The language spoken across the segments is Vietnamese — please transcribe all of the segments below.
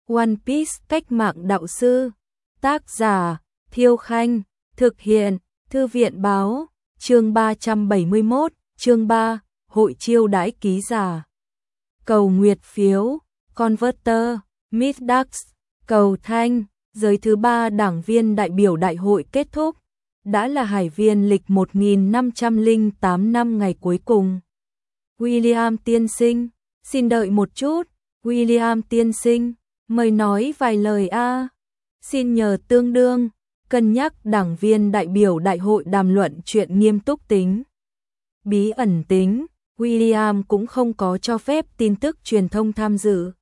One Piece cách mạng đạo sư. Tác giả Thiêu Khanh. Thực hiện Thư viện báo. Chương 371. Chương 3. Hội chiêu đãi ký giả. Cầu nguyệt phiếu. Converter. Miss cầu thanh. Giới thứ 3 đảng viên đại biểu đại hội kết thúc. Đã là hải viên lịch 1508 năm ngày cuối cùng. William tiên sinh, xin đợi một chút. William tiên sinh, mời nói vài lời a. Xin nhờ tương đương, cân nhắc đảng viên đại biểu đại hội đàm luận chuyện nghiêm túc tính. Bí ẩn tính, William cũng không có cho phép tin tức truyền thông tham dự.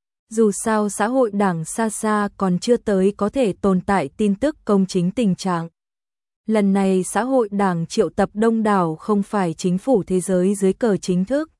Dù sao xã hội đảng xa xa còn chưa tới có thể tồn tại tin tức công chính tình trạng. Lần này xã hội đảng triệu tập đông đảo không phải chính phủ thế giới dưới cờ chính thức.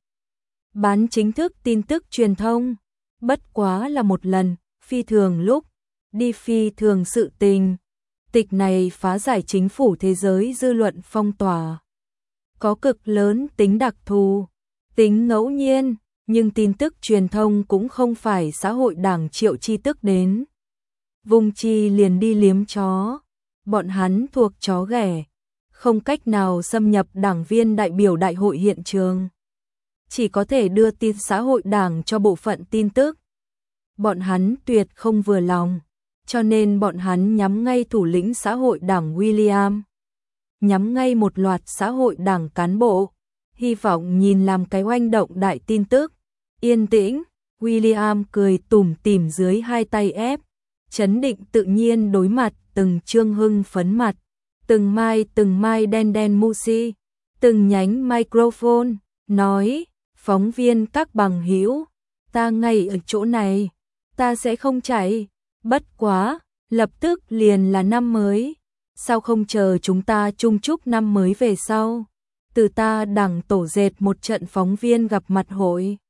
Bán chính thức tin tức truyền thông, bất quá là một lần, phi thường lúc, đi phi thường sự tình. Tịch này phá giải chính phủ thế giới dư luận phong tỏa. Có cực lớn tính đặc thù, tính ngẫu nhiên, nhưng tin tức truyền thông cũng không phải xã hội đảng triệu chi tức đến. Vùng chi liền đi liếm chó. Bọn hắn thuộc chó ghẻ, không cách nào xâm nhập đảng viên đại biểu đại hội hiện trường. Chỉ có thể đưa tin xã hội đảng cho bộ phận tin tức. Bọn hắn tuyệt không vừa lòng, cho nên bọn hắn nhắm ngay thủ lĩnh xã hội đảng William. Nhắm ngay một loạt xã hội đảng cán bộ, hy vọng nhìn làm cái oanh động đại tin tức. Yên tĩnh, William cười tủm tỉm dưới hai tay ép, chấn định tự nhiên đối mặt từng trương hưng phấn mặt, từng mai đen đen musi, từng nhánh microphone, nói, phóng viên các bằng hữu, ta ngay ở chỗ này, ta sẽ không chạy, bất quá, lập tức liền là năm mới, sao không chờ chúng ta chung chúc năm mới về sau, từ ta đảng tổ dệt một trận phóng viên gặp mặt hội.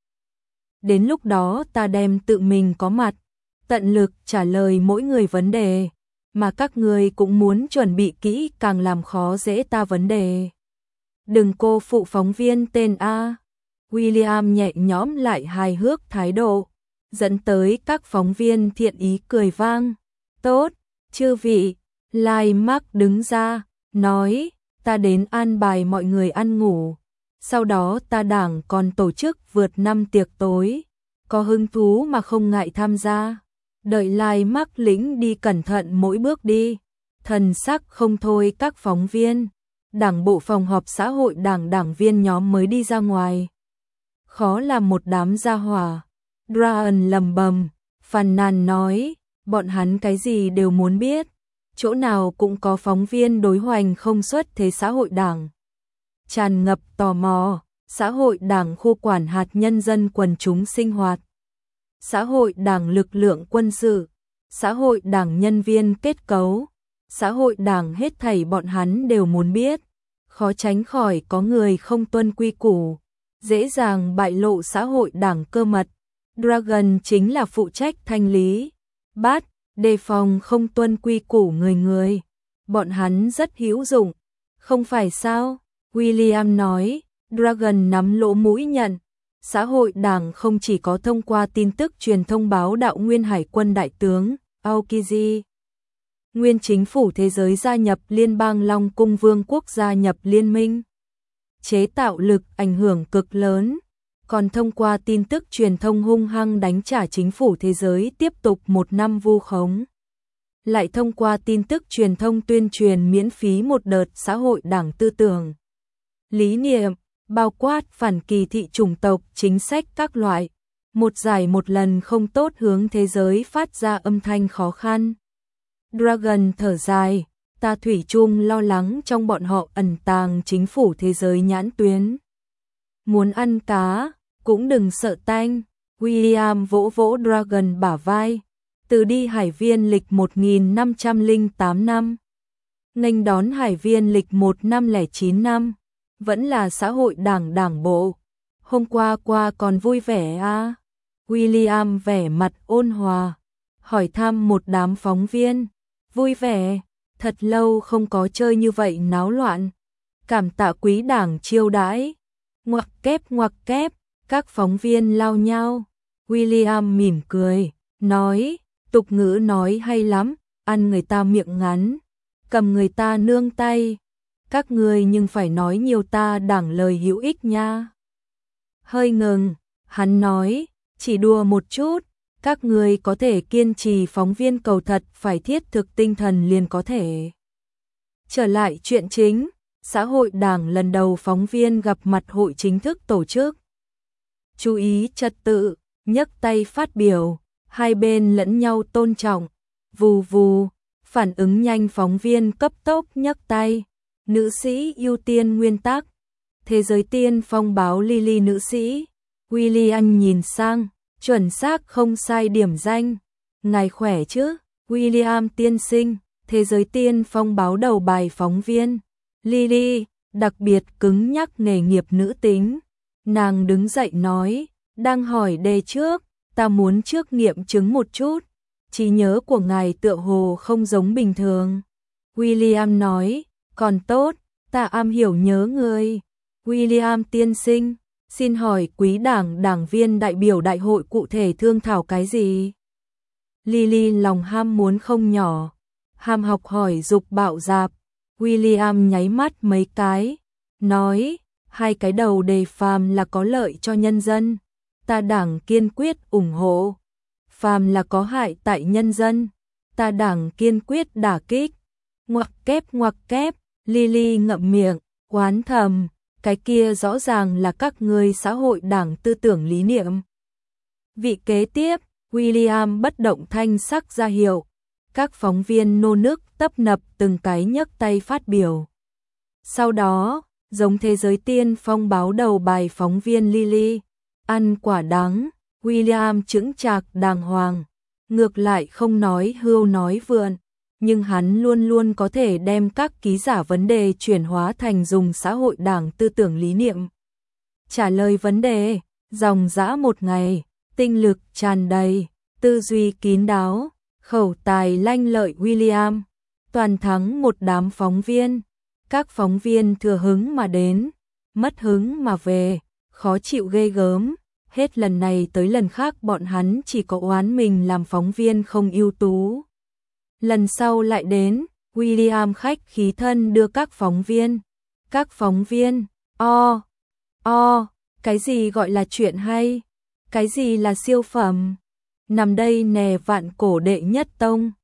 Đến lúc đó ta đem tự mình có mặt, tận lực trả lời mỗi người vấn đề, mà các người cũng muốn chuẩn bị kỹ càng làm khó dễ ta vấn đề. Đừng cô phụ phóng viên tên A. William nhẹ nhõm lại hài hước thái độ, dẫn tới các phóng viên thiện ý cười vang. Tốt, chư vị, Lai Mark đứng ra, nói, ta đến an bài mọi người ăn ngủ. Sau đó ta đảng còn tổ chức vượt năm tiệc tối, có hứng thú mà không ngại tham gia. Đợi Lai Mark lĩnh đi cẩn thận mỗi bước đi, thần sắc không thôi các phóng viên, đảng bộ phòng họp xã hội đảng viên nhóm mới đi ra ngoài. Khó làm một đám gia hỏa, Brian lầm bầm, phàn nàn nói, bọn hắn cái gì đều muốn biết, chỗ nào cũng có phóng viên đối hoành không xuất thế xã hội đảng. Tràn ngập tò mò, xã hội đảng khu quản hạt nhân dân quần chúng sinh hoạt. Xã hội đảng lực lượng quân sự, xã hội đảng nhân viên kết cấu, xã hội đảng hết thảy bọn hắn đều muốn biết, khó tránh khỏi có người không tuân quy củ, dễ dàng bại lộ xã hội đảng cơ mật. Dragon chính là phụ trách thanh lý, bắt, đề phòng không tuân quy củ người. Bọn hắn rất hữu dụng, không phải sao? William nói, Dragon nắm lỗ mũi nhận. Xã hội đảng không chỉ có thông qua tin tức truyền thông báo đạo nguyên hải quân đại tướng Aokiji, nguyên chính phủ thế giới gia nhập liên bang Long Cung Vương quốc gia nhập liên minh, chế tạo lực ảnh hưởng cực lớn, còn thông qua tin tức truyền thông hung hăng đánh trả chính phủ thế giới tiếp tục một năm vu khống. Lại thông qua tin tức truyền thông tuyên truyền miễn phí một đợt xã hội đảng tư tưởng, lý niệm, bao quát phản kỳ thị chủng tộc, chính sách các loại, một giải một lần không tốt hướng thế giới phát ra âm thanh khó khăn. Dragon thở dài, ta thủy chung lo lắng trong bọn họ ẩn tàng chính phủ thế giới nhãn tuyến. Muốn ăn cá, cũng đừng sợ tanh. William vỗ vỗ Dragon bả vai, từ đi hải viên lịch 1508 năm, nghênh đón hải viên lịch 1509 năm. Vẫn là xã hội đảng bộ. Hôm qua còn vui vẻ à? William vẻ mặt ôn hòa, hỏi thăm một đám phóng viên. Vui vẻ, thật lâu không có chơi như vậy náo loạn. Cảm tạ quý đảng chiêu đãi. Ngoặc kép, các phóng viên lao nhau. William mỉm cười, nói, tục ngữ nói hay lắm, ăn người ta miệng ngắn, cầm người ta nương tay. Các ngươi nhưng phải nói nhiều ta đảng lời hữu ích nha. Hơi ngừng, hắn nói, chỉ đùa một chút, các ngươi có thể kiên trì phóng viên cầu thật phải thiết thực tinh thần liền có thể. Trở lại chuyện chính, xã hội đảng lần đầu phóng viên gặp mặt hội chính thức tổ chức. Chú ý trật tự, nhấc tay phát biểu, hai bên lẫn nhau tôn trọng, vù vù, phản ứng nhanh phóng viên cấp tốc nhấc tay, nữ sĩ ưu tiên nguyên tắc, thế giới tiên phong báo Lily nữ sĩ, William nhìn sang, chuẩn xác không sai điểm danh, ngài khỏe chứ, William tiên sinh, thế giới tiên phong báo đầu bài phóng viên, Lily, đặc biệt cứng nhắc nghề nghiệp nữ tính, nàng đứng dậy nói, đang hỏi đề trước, ta muốn trước nghiệm chứng một chút, trí nhớ của ngài tựa hồ không giống bình thường. William nói, còn tốt, ta am hiểu nhớ người. William tiên sinh, xin hỏi quý đảng viên đại biểu đại hội cụ thể thương thảo cái gì? Lily lòng ham muốn không nhỏ, ham học hỏi dục bạo dạp. William nháy mắt mấy cái, nói, hai cái đầu đề phàm là có lợi cho nhân dân, ta đảng kiên quyết ủng hộ. Phàm là có hại tại nhân dân, ta đảng kiên quyết đả kích. Ngoặc kép, Lily ngậm miệng, oán thầm, cái kia rõ ràng là các ngươi xã hội đảng tư tưởng lý niệm. Vị kế tiếp, William bất động thanh sắc ra hiệu, các phóng viên nô nức tấp nập từng cái nhấc tay phát biểu. Sau đó, giống thế giới tiên phong báo đầu bài phóng viên Lily, ăn quả đắng, William chững chạc đàng hoàng, ngược lại không nói hưu nói vượn, nhưng hắn luôn luôn có thể đem các ký giả vấn đề chuyển hóa thành dùng xã hội đảng tư tưởng lý niệm. Trả lời vấn đề, dòng dã một ngày, tinh lực tràn đầy, tư duy kín đáo, khẩu tài lanh lợi William, toàn thắng một đám phóng viên. Các phóng viên thừa hứng mà đến, mất hứng mà về, khó chịu ghê gớm. Hết lần này tới lần khác bọn hắn chỉ có oán mình làm phóng viên không ưu tú. Lần sau lại đến, William khách khí thân đưa các phóng viên. Các phóng viên, cái gì gọi là chuyện hay? Cái gì là siêu phẩm? Nằm đây nè vạn cổ đệ nhất tông,